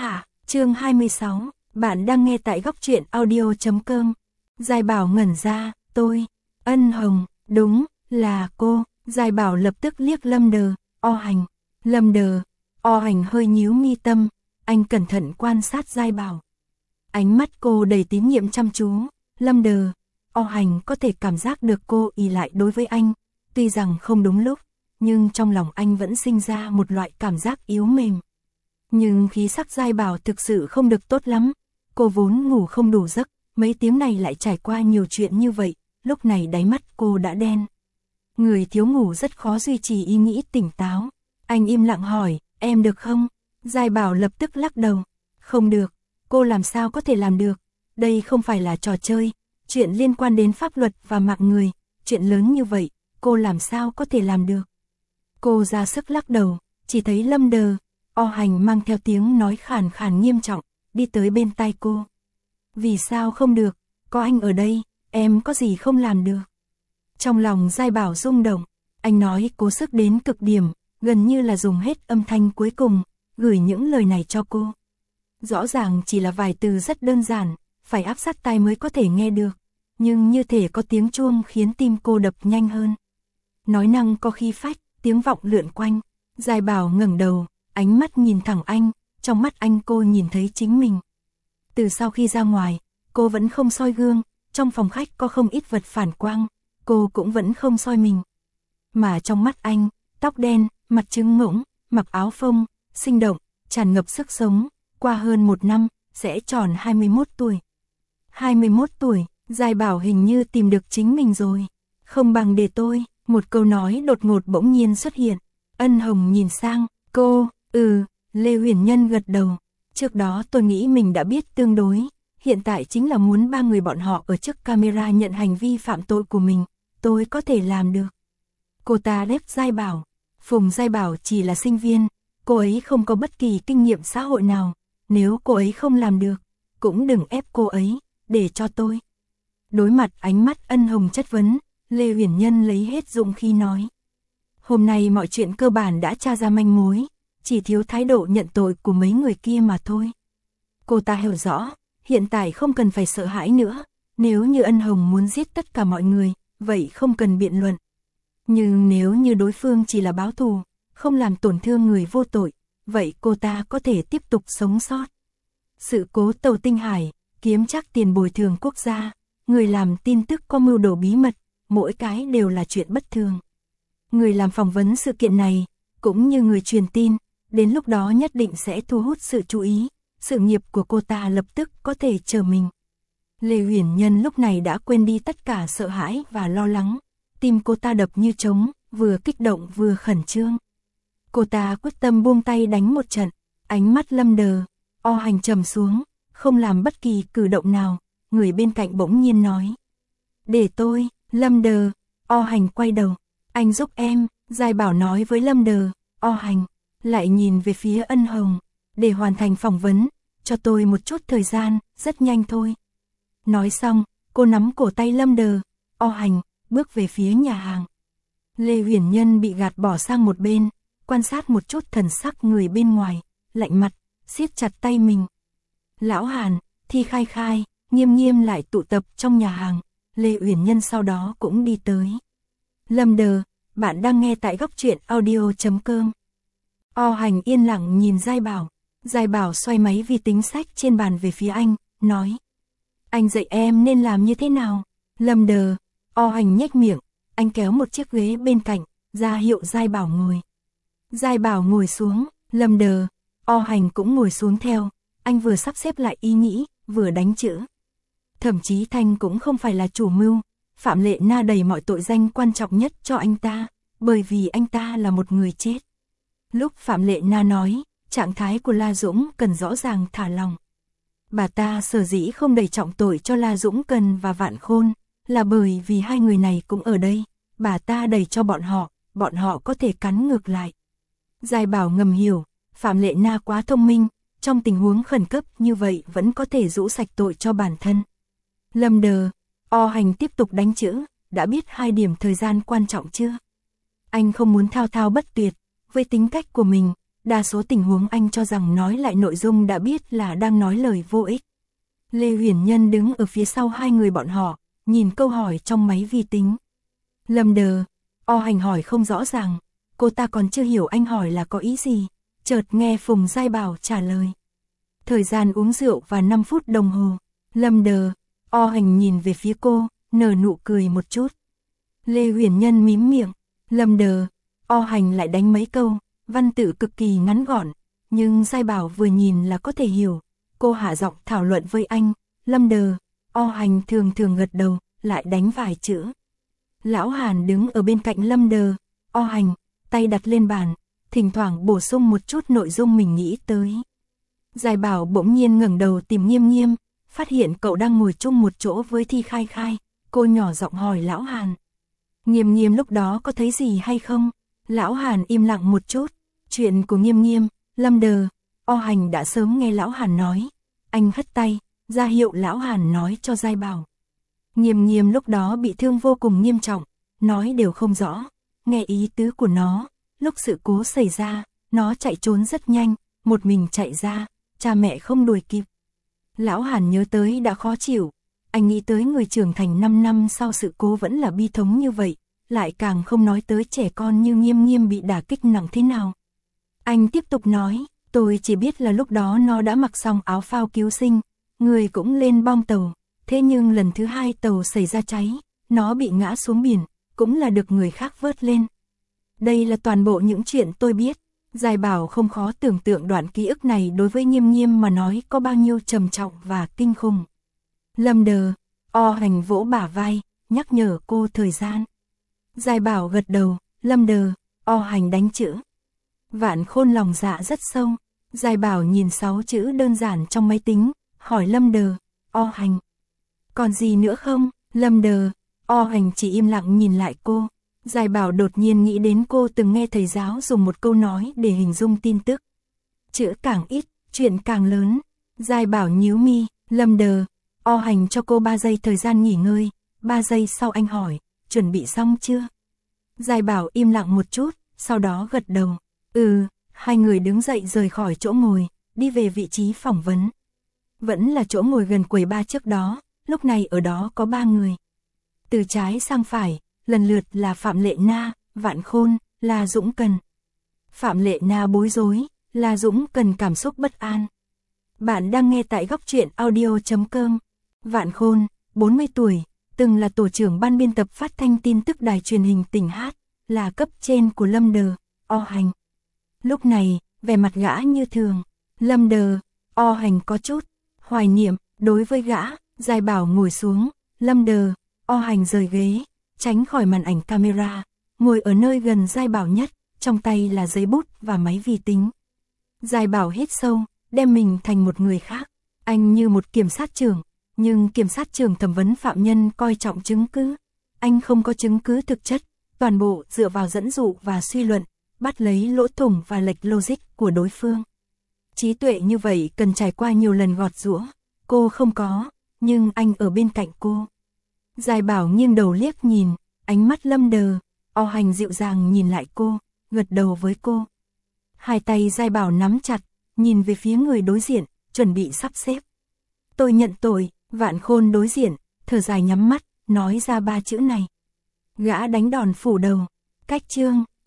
hạ, chương 26, bạn đang nghe tại góc truyện audio.com. Giai Bảo ngẩn ra, tôi, Ân Hồng, đúng, là cô. Giai Bảo lập tức liếc Lâm Đờ, O Hành. Lâm Đờ, O Hành hơi nhíu mi tâm, anh cẩn thận quan sát Giai Bảo. Ánh mắt cô đầy tín nhiệm chăm chú, Lâm Đờ, O Hành có thể cảm giác được cô ỷ lại đối với anh, tuy rằng không đúng lúc, nhưng trong lòng anh vẫn sinh ra một loại cảm giác yếu mềm. Nhưng khí sắc Giai Bảo thực sự không được tốt lắm, cô vốn ngủ không đủ giấc, mấy tiếng này lại trải qua nhiều chuyện như vậy, lúc này đáy mắt cô đã đen. Người thiếu ngủ rất khó duy trì ý nghĩ tỉnh táo. Anh im lặng hỏi, em được không? Giai Bảo lập tức lắc đầu, không được, cô làm sao có thể làm được, đây không phải là trò chơi, chuyện liên quan đến pháp luật và mạng người, chuyện lớn như vậy, cô làm sao có thể làm được. Cô ra sức lắc đầu, chỉ thấy Lâm Đờ, O Hành mang theo tiếng nói khàn khàn nghiêm trọng, đi tới bên tai cô. Vì sao không được, có anh ở đây, em có gì không làm được. Trong lòng Giai Bảo rung động, anh nói cố sức đến cực điểm, gần như là dùng hết âm thanh cuối cùng, gửi những lời này cho cô. Rõ ràng chỉ là vài từ rất đơn giản, phải áp sát tai mới có thể nghe được, nhưng như thể có tiếng chuông khiến tim cô đập nhanh hơn. Nói năng có khí phách, tiếng vọng lượn quanh, Giai Bảo ngẩng đầu, ánh mắt nhìn thẳng anh, trong mắt anh cô nhìn thấy chính mình. Từ sau khi ra ngoài, cô vẫn không soi gương, trong phòng khách có không ít vật phản quang, cô cũng vẫn không soi mình. Mà trong mắt anh, tóc đen, mặt trứng ngỗng, mặc áo phông, sinh động, tràn ngập sức sống, qua hơn 1 năm, sẽ tròn 21 tuổi. 21 tuổi, Giai Bảo hình như tìm được chính mình rồi. Không bằng để tôi, một câu nói đột ngột bỗng nhiên xuất hiện. Ân Hồng nhìn sang, cô, Lê Huyền Nhân gật đầu. Trước đó tôi nghĩ mình đã biết tương đối, hiện tại chính là muốn 3 người bọn họ ở trước camera nhận hành vi phạm tội của mình, tôi có thể làm được. Cô ta đép Giai Bảo, Phùng Giai Bảo chỉ là sinh viên, cô ấy không có bất kỳ kinh nghiệm xã hội nào, nếu cô ấy không làm được, cũng đừng ép cô ấy, để cho tôi. Đối mặt ánh mắt Ân Hồng chất vấn, Lê Huyền Nhân lấy hết dũng khí nói. Hôm nay mọi chuyện cơ bản đã tra ra manh mối, chỉ thiếu thái độ nhận tội của mấy người kia mà thôi. Cô ta hiểu rõ, hiện tại không cần phải sợ hãi nữa, nếu như Ân Hồng muốn giết tất cả mọi người, vậy không cần biện luận. Nhưng nếu như đối phương chỉ là báo thù, không làm tổn thương người vô tội, vậy cô ta có thể tiếp tục sống sót. Sự cố tàu Tinh Hải, kiếm trác tiền bồi thường quốc gia, người làm tin tức có mưu đồ bí mật, mỗi cái đều là chuyện bất thường. Người làm phỏng vấn sự kiện này, cũng như người truyền tin, đến lúc đó nhất định sẽ thu hút sự chú ý, sự nghiệp của cô ta lập tức có thể trở mình. Lê Huyền Nhân lúc này đã quên đi tất cả sợ hãi và lo lắng, tim cô ta đập như trống, vừa kích động vừa khẩn trương. Cô ta quyết tâm buông tay đánh một trận, ánh mắt Lâm Đờ, O Hành trầm xuống, không làm bất kỳ cử động nào, người bên cạnh bỗng nhiên nói. Để tôi, Lâm Đờ, O Hành quay đầu, anh giúp em, Giai Bảo nói với Lâm Đờ, O Hành, lại nhìn về phía Ân Hồng, để hoàn thành phỏng vấn, cho tôi một chút thời gian, rất nhanh thôi. Nói xong, cô nắm cổ tay Lâm Đờ, O Hành, bước về phía nhà hàng. Lê Huyền Nhân bị gạt bỏ sang một bên, quan sát một chút thần sắc người bên ngoài, lạnh mặt, siết chặt tay mình. Lão Hàn, Thi Khai Khai, Nghiêm Nghiêm lại tụ tập trong nhà hàng, Lê Huyền Nhân sau đó cũng đi tới. Lâm Đờ, bạn đang nghe tại góc truyện audio.com. O Hành yên lặng nhìn Giai Bảo. Giai Bảo xoay máy vi tính sách trên bàn về phía anh, nói. Anh dạy em nên làm như thế nào? Lâm Đờ, O Hành nhếch miệng, anh kéo một chiếc ghế bên cạnh, ra hiệu Giai Bảo ngồi. Giai Bảo ngồi xuống, Lâm Đờ, O Hành cũng ngồi xuống theo, anh vừa sắp xếp lại ý nghĩ, vừa đánh chữ. Thậm chí Thanh cũng không phải là chủ mưu, Phạm Lệ Na đầy mọi tội danh quan trọng nhất cho anh ta, bởi vì anh ta là một người chết. Lúc Phạm Lệ Na nói, trạng thái của La Dũng Cần rõ ràng thả lòng. Bà ta sở dĩ không đẩy trọng tội cho La Dũng Cần và Vạn Khôn, là bởi vì hai người này cũng ở đây, bà ta đẩy cho bọn họ có thể cắn ngược lại. Giai Bảo ngầm hiểu, Phạm Lệ Na quá thông minh, trong tình huống khẩn cấp như vậy vẫn có thể rũ sạch tội cho bản thân. Lâm Đờ, O Hành tiếp tục đánh chữ, đã biết 2 điểm thời gian quan trọng chưa? Anh không muốn thao thao bất tuyệt, với tính cách của mình, đa số tình huống anh cho rằng nói lại nội dung đã biết là đang nói lời vô ích. Lê Huyền Nhân đứng ở phía sau hai người bọn họ, nhìn câu hỏi trong máy vi tính. Lâm Đờ, O Hành hỏi không rõ ràng, cô ta còn chưa hiểu anh hỏi là có ý gì, chợt nghe Phùng Giai Bảo trả lời. Thời gian uống rượu và 5 phút đồng hồ. Lâm Đờ, O Hành nhìn về phía cô, nở nụ cười một chút. Lê Huyền Nhân mím miệng, Lâm Đờ, O Hành lại đánh mấy câu, văn tự cực kỳ ngắn gọn, nhưng Giai Bảo vừa nhìn là có thể hiểu. Cô hạ giọng thảo luận với anh, Lâm Đờ, O Hành thường thường gật đầu, lại đánh vài chữ. Lão Hàn đứng ở bên cạnh Lâm Đờ, O Hành, tay đặt lên bàn, thỉnh thoảng bổ sung một chút nội dung mình nghĩ tới. Giai Bảo bỗng nhiên ngẩng đầu tìm Nghiêm Nghiêm, phát hiện cậu đang ngồi chung một chỗ với Thi Khai Khai, cô nhỏ giọng hỏi Lão Hàn. Nghiêm Nghiêm lúc đó có thấy gì hay không? Lão Hàn im lặng một chút, chuyện của Nghiêm Nghiêm, Lâm Đờ, O Hành đã sớm nghe Lão Hàn nói. Anh hất tay, ra hiệu Lão Hàn nói cho Giai Bảo. Nghiêm Nghiêm lúc đó bị thương vô cùng nghiêm trọng, nói đều không rõ, nghe ý tứ của nó, lúc sự cố xảy ra, nó chạy trốn rất nhanh, một mình chạy ra, cha mẹ không đuổi kịp. Lão Hàn nhớ tới đã khó chịu, anh nghĩ tới người trưởng thành 5 năm sau sự cố vẫn là bi thống như vậy, lại càng không nói tới trẻ con như Nghiêm Nghiêm bị đả kích nặng thế nào. Anh tiếp tục nói, tôi chỉ biết là lúc đó nó đã mặc xong áo phao cứu sinh, người cũng lên bong tàu, thế nhưng lần thứ hai tàu xảy ra cháy, nó bị ngã xuống biển, cũng là được người khác vớt lên. Đây là toàn bộ những chuyện tôi biết. Giai Bảo không khó tưởng tượng đoạn ký ức này đối với Nghiêm Nghiêm mà nói có bao nhiêu trầm trọng và kinh khủng. Lâm Đờ, O Hành vỗ bả vai, nhắc nhở cô thời gian. Giai Bảo gật đầu, Lâm Đờ, O Hành đánh chữ. Vạn Khôn lòng dạ rất sâu, Giai Bảo nhìn 6 chữ đơn giản trong máy tính, hỏi Lâm Đờ, O Hành. Còn gì nữa không? Lâm Đờ, O Hành chỉ im lặng nhìn lại cô. Giai Bảo đột nhiên nghĩ đến cô từng nghe thầy giáo dùng một câu nói để hình dung tin tức. Chữ càng ít, chuyện càng lớn. Giai Bảo nhíu mi, Lâm Đờ, O Hành cho cô 3 giây thời gian nghỉ ngơi, 3 giây sau anh hỏi, chuẩn bị xong chưa? Giai Bảo im lặng một chút, sau đó gật đầu. Hai người đứng dậy rời khỏi chỗ ngồi, đi về vị trí phỏng vấn. Vẫn là chỗ ngồi gần quầy bar trước đó, lúc này ở đó có 3 người. Từ trái sang phải, lần lượt là Phạm Lệ Na, Vạn Khôn, La Dũng Cần. Phạm Lệ Na bối rối, La Dũng Cần cảm xúc bất an. Bạn đang nghe tại góc truyện audio.com. Vạn Khôn, 40 tuổi, từng là tổ trưởng ban biên tập phát thanh tin tức đài truyền hình tỉnh Hát, là cấp trên của Lâm Đờ, O Hành. Lúc này, vẻ mặt gã như thường, Lâm Đờ, O Hành có chút hoài niệm, đối với gã, Giai Bảo ngồi xuống, Lâm Đờ, O Hành rời ghế, tránh khỏi màn ảnh camera, ngồi ở nơi gần Giai Bảo nhất, trong tay là giấy bút và máy vi tính. Giai Bảo hít sâu, đem mình thành một người khác, anh như một kiểm sát trưởng, nhưng kiểm sát trưởng thẩm vấn phạm nhân coi trọng chứng cứ. Anh không có chứng cứ thực chất, toàn bộ dựa vào dẫn dụ và suy luận, bắt lấy lỗ thủng và lệch logic của đối phương. Trí tuệ như vậy cần trải qua nhiều lần gọt giũa, cô không có, nhưng anh ở bên cạnh cô. Giai Bảo nghiêng đầu liếc nhìn, ánh mắt Lâm Đờ, O Hành dịu dàng nhìn lại cô, gật đầu với cô. Hai tay Giai Bảo nắm chặt, nhìn về phía người đối diện, chuẩn bị sắp xếp. Tôi nhận tội. Vạn Khôn đối diện, thở dài nhắm mắt, nói ra 3 chữ này. Gã đánh đòn phủ đầu. Cách chương